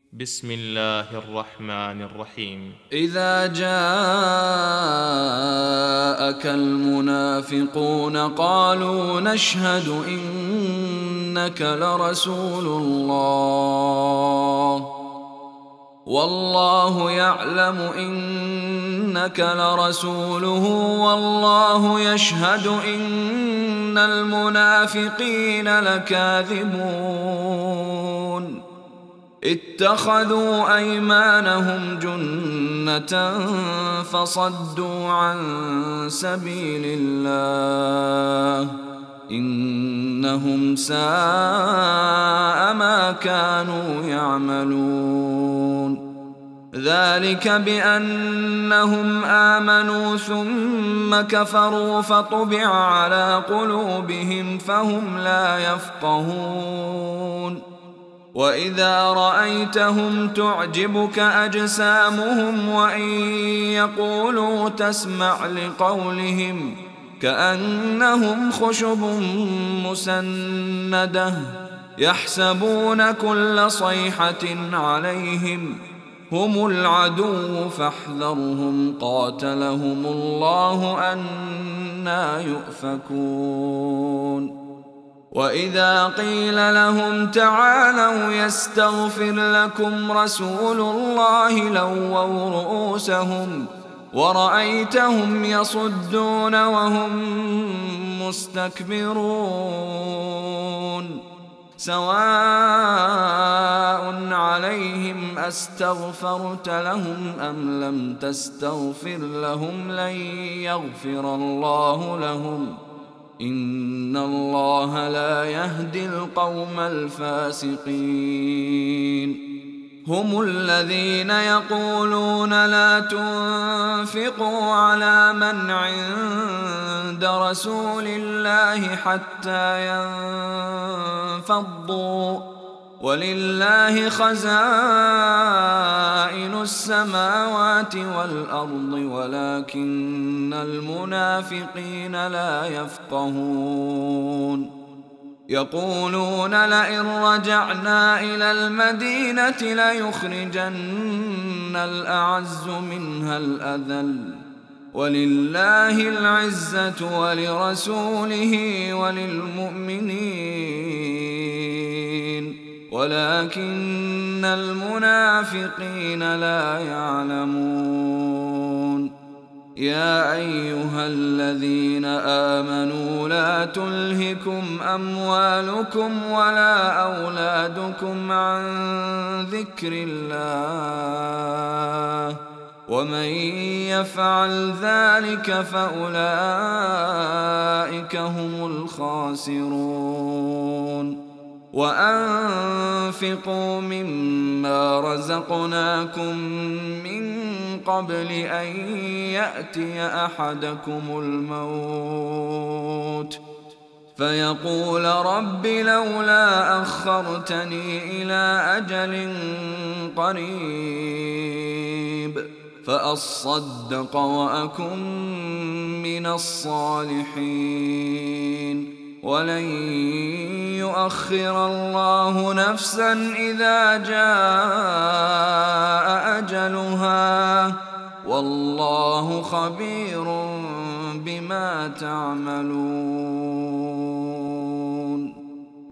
بسم الله الرحمن الرحيم. إذا جاءك المنافقون قالوا نشهد إنك لرسول الله والله يعلم إنك لرسوله والله يشهد إن المنافقين لكاذبون اتخذوا أيمانهم جنة فصدوا عن سبيل الله إنهم ساء ما كانوا يعملون ذلك بأنهم آمنوا ثم كفروا فطبع على قلوبهم فهم لا يفقهون وإذا رأيتهم تعجبك أجسامهم وإن يقولوا تسمع لقولهم كأنهم خشب مسندة يحسبون كل صيحة عليهم هم العدو فاحذرهم قاتلهم الله أنى يؤفكون وإذا قيل لهم تعالوا يستغفر لكم رسول الله لووا رؤوسهم ورأيتهم يصدون وهم مستكبرون سواء عليهم أستغفرت لهم أم لم تستغفر لهم لن يغفر الله لهم إن الله لا يهدي القوم الفاسقين هم الذين يقولون لا تنفقوا على من عند رسول الله حتى ينفضوا ولله خزائن السماوات والأرض ولكن المنافقين لا يفقهون يقولون لئن رجعنا إلى المدينة ليخرجن الأعز منها الأذل ولله العزة ولرسوله وللمؤمنين ولكن المنافقين لا يعلمون يا أيها الذين آمنوا لا تلهكم أموالكم ولا أولادكم عن ذكر الله ومن يفعل ذلك فأولئك هم الخاسرون وأنفقوا مما رزقناكم من قبل أن يأتي أحدكم الموت فيقول رب لولا أخرتني إلى أجل قريب فأصدق وأكن من الصالحين ولن يؤخر الله نفسا إذا جاء أجلها والله خبير بما تعملون